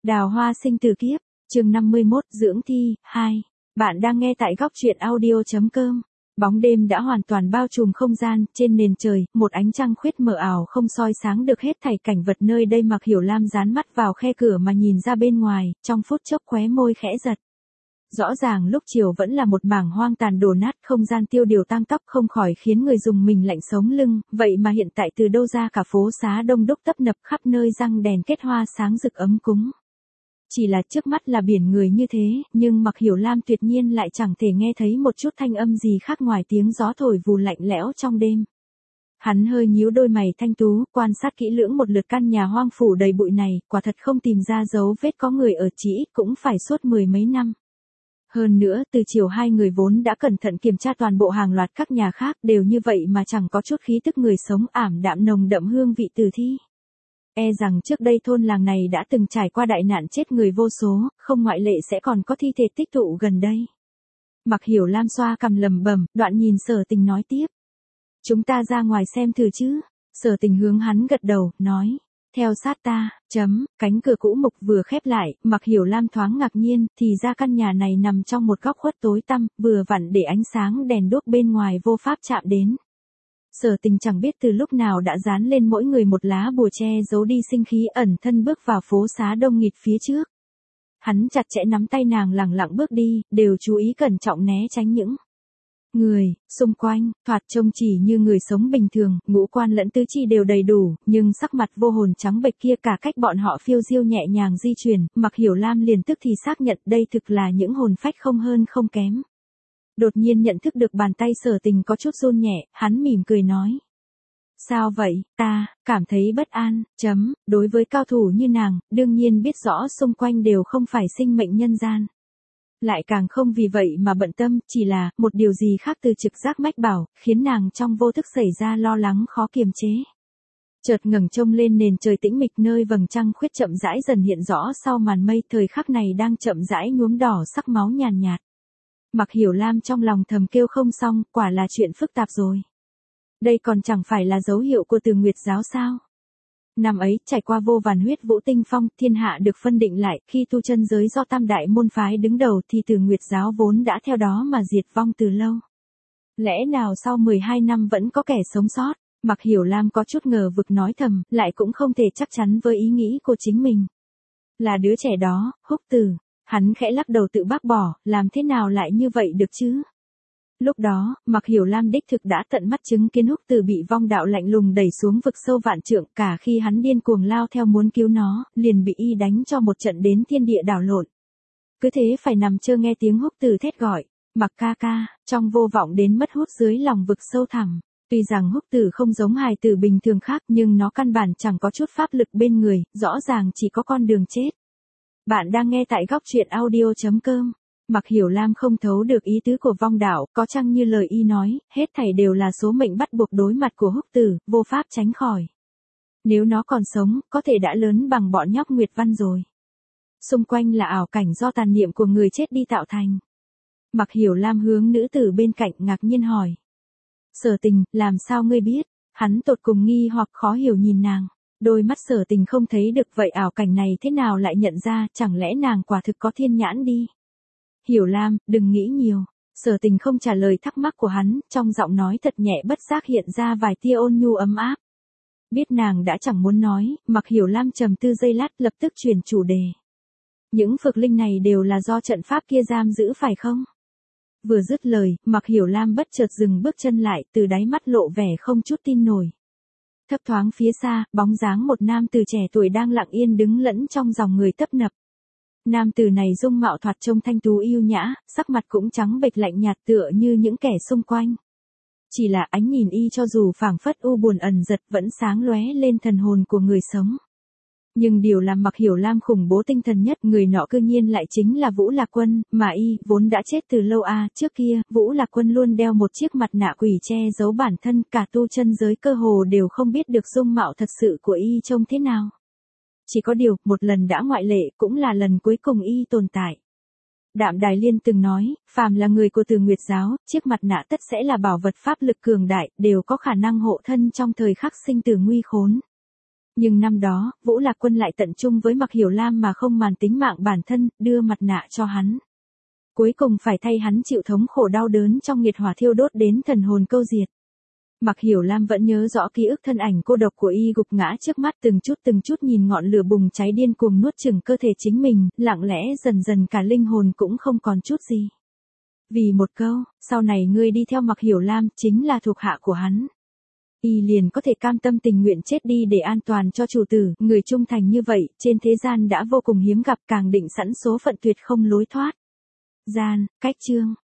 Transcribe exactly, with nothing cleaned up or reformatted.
Đào hoa sinh từ kiếp, chương năm mươi mốt, dưỡng thi, hai. Bạn đang nghe tại góc truyện audio.com. Bóng đêm đã hoàn toàn bao trùm không gian, trên nền trời, một ánh trăng khuyết mờ ảo không soi sáng được hết thảy cảnh vật nơi đây. Mạc Hiểu Lam dán mắt vào khe cửa mà nhìn ra bên ngoài, trong phút chốc khóe môi khẽ giật. Rõ ràng lúc chiều vẫn là một mảng hoang tàn đổ nát, không gian tiêu điều tang tóc không khỏi khiến người dùng mình lạnh sống lưng, vậy mà hiện tại từ đâu ra cả phố xá đông đúc tấp nập, khắp nơi răng đèn kết hoa sáng rực ấm cúng. Chỉ là trước mắt là biển người như thế, nhưng Mạc Hiểu Lam tuyệt nhiên lại chẳng thể nghe thấy một chút thanh âm gì khác ngoài tiếng gió thổi vù lạnh lẽo trong đêm. Hắn hơi nhíu đôi mày thanh tú, quan sát kỹ lưỡng một lượt căn nhà hoang phủ đầy bụi này, quả thật không tìm ra dấu vết có người ở, chỉ ít cũng phải suốt mười mấy năm. Hơn nữa, từ chiều hai người vốn đã cẩn thận kiểm tra toàn bộ hàng loạt các nhà khác, đều như vậy mà chẳng có chút khí tức người sống, ảm đạm nồng đậm hương vị tử thi. E rằng trước đây thôn làng này đã từng trải qua đại nạn chết người vô số, không ngoại lệ sẽ còn có thi thể tích tụ gần đây. Mạc Hiểu Lam xoa cằm lẩm bẩm, đoạn nhìn Sở Tình nói tiếp. Chúng ta ra ngoài xem thử chứ. Sở Tình hướng hắn gật đầu, nói. Theo sát ta, chấm, cánh cửa cũ mục vừa khép lại, Mạc Hiểu Lam thoáng ngạc nhiên, thì ra căn nhà này nằm trong một góc khuất tối tăm, vừa vặn để ánh sáng đèn đuốc bên ngoài vô pháp chạm đến. Sở Tình chẳng biết từ lúc nào đã dán lên mỗi người một lá bùa che giấu đi sinh khí, ẩn thân bước vào phố xá đông nghịt phía trước. Hắn chặt chẽ nắm tay nàng lẳng lặng bước đi, đều chú ý cẩn trọng né tránh những người xung quanh, thoạt trông chỉ như người sống bình thường, ngũ quan lẫn tứ chi đều đầy đủ, nhưng sắc mặt vô hồn trắng bệch kia, cả cách bọn họ phiêu diêu nhẹ nhàng di chuyển, Mạc Hiểu Lam liền tức thì xác nhận đây thực là những hồn phách không hơn không kém. Đột nhiên nhận thức được bàn tay Sở Tình có chút run nhẹ, hắn mỉm cười nói. Sao vậy, ta, cảm thấy bất an, chấm, đối với cao thủ như nàng, đương nhiên biết rõ xung quanh đều không phải sinh mệnh nhân gian. Lại càng không vì vậy mà bận tâm, chỉ là, một điều gì khác từ trực giác mách bảo, khiến nàng trong vô thức xảy ra lo lắng khó kiềm chế. Chợt ngẩng trông lên nền trời tĩnh mịch nơi vầng trăng khuyết chậm rãi dần hiện rõ sau màn mây, thời khắc này đang chậm rãi nhuốm đỏ sắc máu nhàn nhạt. Mạc Hiểu Lam trong lòng thầm kêu không xong, quả là chuyện phức tạp rồi. Đây còn chẳng phải là dấu hiệu của Từ Nguyệt giáo sao? Năm ấy, trải qua vô vàn huyết vũ tinh phong, thiên hạ được phân định lại, khi tu chân giới do tam đại môn phái đứng đầu thì Từ Nguyệt giáo vốn đã theo đó mà diệt vong từ lâu. Lẽ nào sau mười hai năm vẫn có kẻ sống sót? Mạc Hiểu Lam có chút ngờ vực nói thầm, lại cũng không thể chắc chắn với ý nghĩ của chính mình. Là đứa trẻ đó, Húc Tử. Hắn khẽ lắc đầu tự bác bỏ, làm thế nào lại như vậy được chứ? Lúc đó, Mạc Hiểu Lam đích thực đã tận mắt chứng kiến Húc Tử bị vong đạo lạnh lùng đẩy xuống vực sâu vạn trượng, cả khi hắn điên cuồng lao theo muốn cứu nó, liền bị y đánh cho một trận đến thiên địa đảo lộn. Cứ thế phải nằm chơ nghe tiếng Húc Tử thét gọi, Mạc ca ca, trong vô vọng đến mất hút dưới lòng vực sâu thẳm. Tuy rằng Húc Tử không giống hài tử bình thường khác, nhưng nó căn bản chẳng có chút pháp lực bên người, rõ ràng chỉ có con đường chết. Bạn đang nghe tại góc truyện audio.com. Mạc Hiểu Lam không thấu được ý tứ của vong đạo, có chăng như lời y nói, hết thảy đều là số mệnh bắt buộc đối mặt của Húc Tử, vô pháp tránh khỏi. Nếu nó còn sống, có thể đã lớn bằng bọn nhóc Nguyệt Văn rồi. Xung quanh là ảo cảnh do tàn niệm của người chết đi tạo thành. Mạc Hiểu Lam hướng nữ tử bên cạnh ngạc nhiên hỏi. Sở Tình, làm sao ngươi biết? Hắn tột cùng nghi hoặc khó hiểu nhìn nàng. Đôi mắt Sở Tình không thấy được, vậy ảo cảnh này thế nào lại nhận ra, chẳng lẽ nàng quả thực có thiên nhãn đi. Hiểu Lam, đừng nghĩ nhiều. Sở Tình không trả lời thắc mắc của hắn, trong giọng nói thật nhẹ bất giác hiện ra vài tia ôn nhu ấm áp. Biết nàng đã chẳng muốn nói, Mạc Hiểu Lam trầm tư giây lát, lập tức chuyển chủ đề. Những phược linh này đều là do trận pháp kia giam giữ phải không? Vừa dứt lời, Mạc Hiểu Lam bất chợt dừng bước chân lại, từ đáy mắt lộ vẻ không chút tin nổi. Thấp thoáng phía xa, bóng dáng một nam tử trẻ tuổi đang lặng yên đứng lẫn trong dòng người tấp nập. Nam tử này dung mạo thoạt trông thanh tú yêu nhã, sắc mặt cũng trắng bệch lạnh nhạt tựa như những kẻ xung quanh. Chỉ là ánh nhìn y cho dù phảng phất u buồn ẩn giật vẫn sáng lóe lên thần hồn của người sống. Nhưng điều làm Mạc Hiểu Lam khủng bố tinh thần nhất, người nọ cư nhiên lại chính là Vũ Lạc Quân, mà y vốn đã chết từ lâu a. À, trước kia, Vũ Lạc Quân luôn đeo một chiếc mặt nạ quỷ che giấu bản thân, cả tu chân giới cơ hồ đều không biết được dung mạo thật sự của y trông thế nào. Chỉ có điều, một lần đã ngoại lệ, cũng là lần cuối cùng y tồn tại. Đạm Đài Liên từng nói, phàm là người của Từ Nguyệt giáo, chiếc mặt nạ tất sẽ là bảo vật pháp lực cường đại, đều có khả năng hộ thân trong thời khắc sinh tử nguy khốn. Nhưng năm đó, Vũ Lạc Quân lại tận trung với Mạc Hiểu Lam mà không màng tính mạng bản thân, đưa mặt nạ cho hắn. Cuối cùng phải thay hắn chịu thống khổ đau đớn trong nghiệt hỏa thiêu đốt đến thần hồn câu diệt. Mạc Hiểu Lam vẫn nhớ rõ ký ức thân ảnh cô độc của y gục ngã trước mắt, từng chút từng chút nhìn ngọn lửa bùng cháy điên cuồng nuốt chửng cơ thể chính mình, lặng lẽ dần dần cả linh hồn cũng không còn chút gì. Vì một câu, sau này ngươi đi theo Mạc Hiểu Lam chính là thuộc hạ của hắn. Y liền có thể cam tâm tình nguyện chết đi để an toàn cho chủ tử, người trung thành như vậy, trên thế gian đã vô cùng hiếm gặp, càng định sẵn số phận tuyệt không lối thoát. Gian, cách chương.